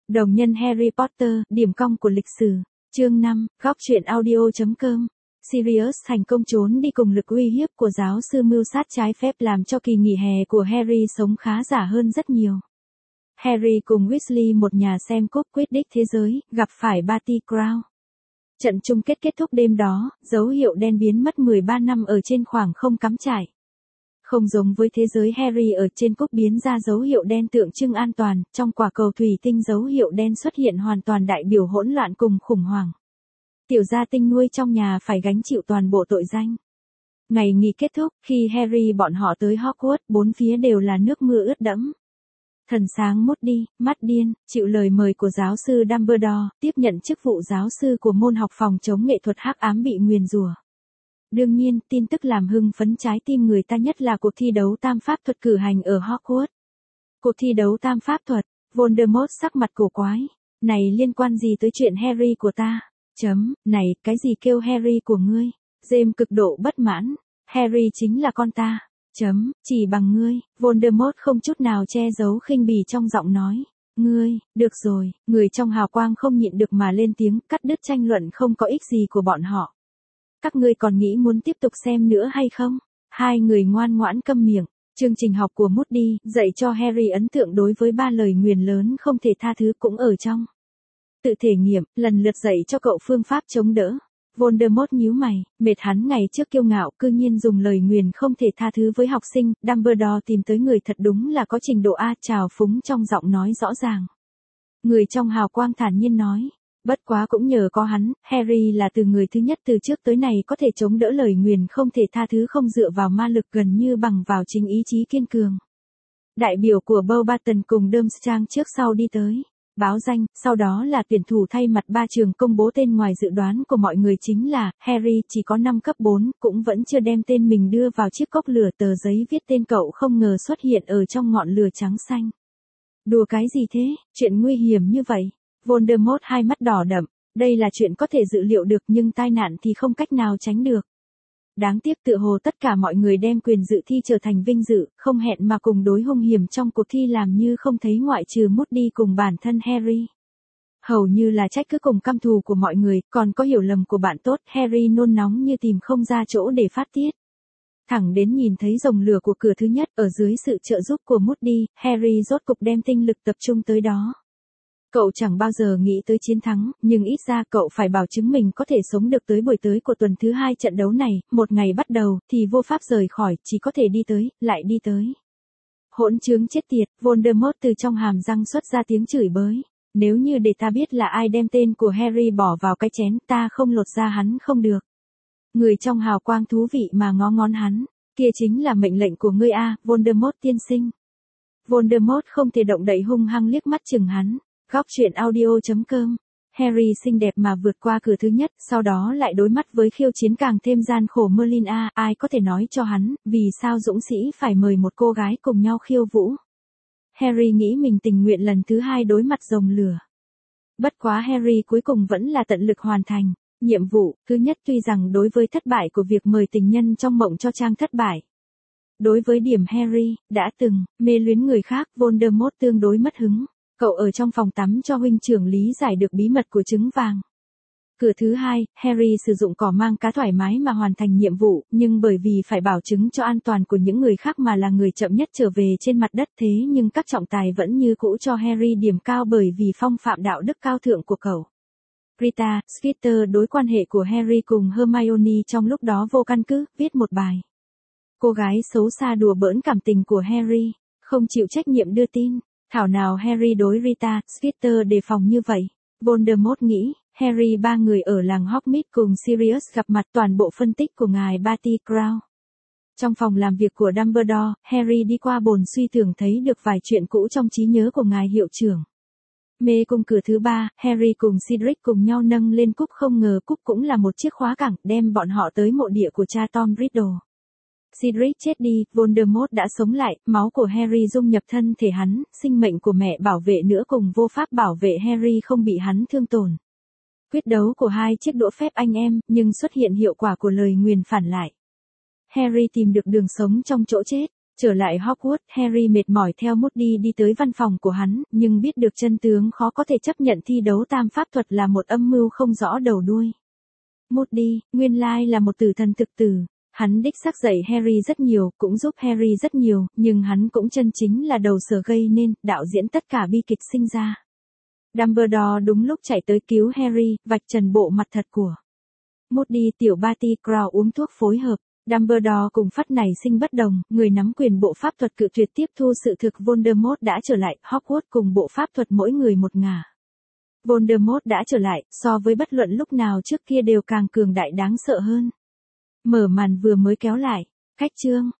Đồng nhân Harry Potter, điểm cong của lịch sử. Chương 5, góc truyện audio.com. Sirius thành công trốn đi cùng lực uy hiếp của giáo sư mưu sát trái phép làm cho kỳ nghỉ hè của Harry sống khá giả hơn rất nhiều. Harry cùng Weasley một nhà xem cúp quyết đích thế giới, gặp phải Barty Crouch. Trận chung kết kết thúc đêm đó, dấu hiệu đen biến mất 13 năm ở trên khoảng không cắm trại. Không giống với thế giới Harry ở trên cúp biến ra dấu hiệu đen tượng trưng an toàn, trong quả cầu thủy tinh dấu hiệu đen xuất hiện hoàn toàn đại biểu hỗn loạn cùng khủng hoảng. Tiểu gia tinh nuôi trong nhà phải gánh chịu toàn bộ tội danh. Ngày nghỉ kết thúc, khi Harry bọn họ tới Hogwarts, bốn phía đều là nước mưa ướt đẫm. Thần sáng Moody, mắt điên, chịu lời mời của giáo sư Dumbledore, tiếp nhận chức vụ giáo sư của môn học phòng chống nghệ thuật hắc ám bị nguyền rủa. Đương nhiên, tin tức làm hưng phấn trái tim người ta nhất là cuộc thi đấu tam pháp thuật cử hành ở Hogwarts. Cuộc thi đấu tam pháp thuật, Voldemort sắc mặt cổ quái. Này liên quan gì tới chuyện Harry của ta? Này, cái gì kêu Harry của ngươi? James cực độ bất mãn. Harry chính là con ta. Chỉ bằng ngươi. Voldemort không chút nào che giấu khinh bỉ trong giọng nói. Ngươi, được rồi, người trong hào quang không nhịn được mà lên tiếng cắt đứt tranh luận không có ích gì của bọn họ. Các ngươi còn nghĩ muốn tiếp tục xem nữa hay không? Hai người ngoan ngoãn câm miệng. Chương trình học của Moody dạy cho Harry ấn tượng đối với 3 lời nguyền lớn không thể tha thứ cũng ở trong. Tự thể nghiệm, lần lượt dạy cho cậu phương pháp chống đỡ. Voldemort nhíu mày, mệt hắn ngày trước kiêu ngạo cư nhiên dùng lời nguyền không thể tha thứ với học sinh. Dumbledore tìm tới người thật đúng là có trình độ A, trào phúng trong giọng nói rõ ràng. Người trong hào quang thản nhiên nói. Bất quá cũng nhờ có hắn, Harry là từ người thứ nhất từ trước tới nay có thể chống đỡ lời nguyền không thể tha thứ không dựa vào ma lực gần như bằng vào chính ý chí kiên cường. Đại biểu của Beauxbaton cùng Durmstrang trước sau đi tới. Báo danh, sau đó là tuyển thủ thay mặt 3 trường công bố tên ngoài dự đoán của mọi người chính là, Harry chỉ có 5 cấp 4, cũng vẫn chưa đem tên mình đưa vào chiếc cốc lửa tờ giấy viết tên cậu không ngờ xuất hiện ở trong ngọn lửa trắng xanh. Đùa cái gì thế, chuyện nguy hiểm như vậy. Voldemort hai mắt đỏ đậm, đây là chuyện có thể dự liệu được nhưng tai nạn thì không cách nào tránh được. Đáng tiếc tựa hồ tất cả mọi người đem quyền dự thi trở thành vinh dự, không hẹn mà cùng đối hung hiểm trong cuộc thi làm như không thấy ngoại trừ Moody cùng bản thân Harry. Hầu như là trách cứ cùng căm thù của mọi người, còn có hiểu lầm của bạn tốt, Harry nôn nóng như tìm không ra chỗ để phát tiết. Thẳng đến nhìn thấy rồng lửa của cửa thứ nhất ở dưới sự trợ giúp của Moody, Harry rốt cục đem tinh lực tập trung tới đó. Cậu chẳng bao giờ nghĩ tới chiến thắng, nhưng ít ra cậu phải bảo chứng mình có thể sống được tới buổi tới của tuần thứ 2 trận đấu này, một ngày bắt đầu, thì vô pháp rời khỏi, chỉ có thể đi tới, lại đi tới. Hỗn trướng chết tiệt, Voldemort từ trong hàm răng xuất ra tiếng chửi bới. Nếu như để ta biết là ai đem tên của Harry bỏ vào cái chén, ta không lột ra hắn không được. Người trong hào quang thú vị mà ngó ngón hắn, kia chính là mệnh lệnh của ngươi a, Voldemort tiên sinh. Voldemort không thể động đậy hung hăng liếc mắt chừng hắn. Góc truyện audio.com. Harry xinh đẹp mà vượt qua cửa thứ nhất, sau đó lại đối mặt với khiêu chiến càng thêm gian khổ Merlin a, ai có thể nói cho hắn, vì sao dũng sĩ phải mời một cô gái cùng nhau khiêu vũ. Harry nghĩ mình tình nguyện lần thứ 2 đối mặt rồng lửa. Bất quá Harry cuối cùng vẫn là tận lực hoàn thành. Nhiệm vụ thứ nhất tuy rằng đối với thất bại của việc mời tình nhân trong mộng cho Trang thất bại. Đối với điểm Harry, đã từng, mê luyến người khác, Voldemort tương đối mất hứng. Cậu ở trong phòng tắm cho huynh trưởng lý giải được bí mật của trứng vàng. Cửa thứ 2, Harry sử dụng cỏ mang cá thoải mái mà hoàn thành nhiệm vụ, nhưng bởi vì phải bảo chứng cho an toàn của những người khác mà là người chậm nhất trở về trên mặt đất thế nhưng các trọng tài vẫn như cũ cho Harry điểm cao bởi vì phong phạm đạo đức cao thượng của cậu. Rita Skeeter đối quan hệ của Harry cùng Hermione trong lúc đó vô căn cứ, viết một bài. Cô gái xấu xa đùa bỡn cảm tình của Harry, không chịu trách nhiệm đưa tin. Thảo nào Harry đối Rita Skeeter đề phòng như vậy. Voldemort nghĩ, Harry 3 người ở làng Hogsmeade cùng Sirius gặp mặt toàn bộ phân tích của ngài Barty Crouch. Trong phòng làm việc của Dumbledore, Harry đi qua bồn suy tưởng thấy được vài chuyện cũ trong trí nhớ của ngài hiệu trưởng. Mê cung cửa thứ 3, Harry cùng Cedric cùng nhau nâng lên cúp không ngờ cúp cũng là một chiếc khóa cẳng đem bọn họ tới mộ địa của cha Tom Riddle. Cedric chết đi, Voldemort đã sống lại, máu của Harry dung nhập thân thể hắn, sinh mệnh của mẹ bảo vệ nữa cùng vô pháp bảo vệ Harry không bị hắn thương tổn. Quyết đấu của 2 chiếc đũa phép anh em, nhưng xuất hiện hiệu quả của lời nguyền phản lại. Harry tìm được đường sống trong chỗ chết. Trở lại Hogwarts, Harry mệt mỏi theo Moody đi tới văn phòng của hắn, nhưng biết được chân tướng khó có thể chấp nhận thi đấu tam pháp thuật là một âm mưu không rõ đầu đuôi. Moody, nguyên lai là một tử thần thực tử. Hắn đích xác dạy Harry rất nhiều, cũng giúp Harry rất nhiều, nhưng hắn cũng chân chính là đầu sờ gây nên, đạo diễn tất cả bi kịch sinh ra. Dumbledore đúng lúc chạy tới cứu Harry, vạch trần bộ mặt thật của Moody. Tiểu Barty Crouch uống thuốc phối hợp. Dumbledore cùng phát nảy sinh bất đồng, người nắm quyền bộ pháp thuật cự tuyệt tiếp thu sự thực. Voldemort đã trở lại, Hogwarts cùng bộ pháp thuật mỗi người một ngả. Voldemort đã trở lại, so với bất luận lúc nào trước kia đều càng cường đại đáng sợ hơn. Mở màn vừa mới kéo lại. Khách chương.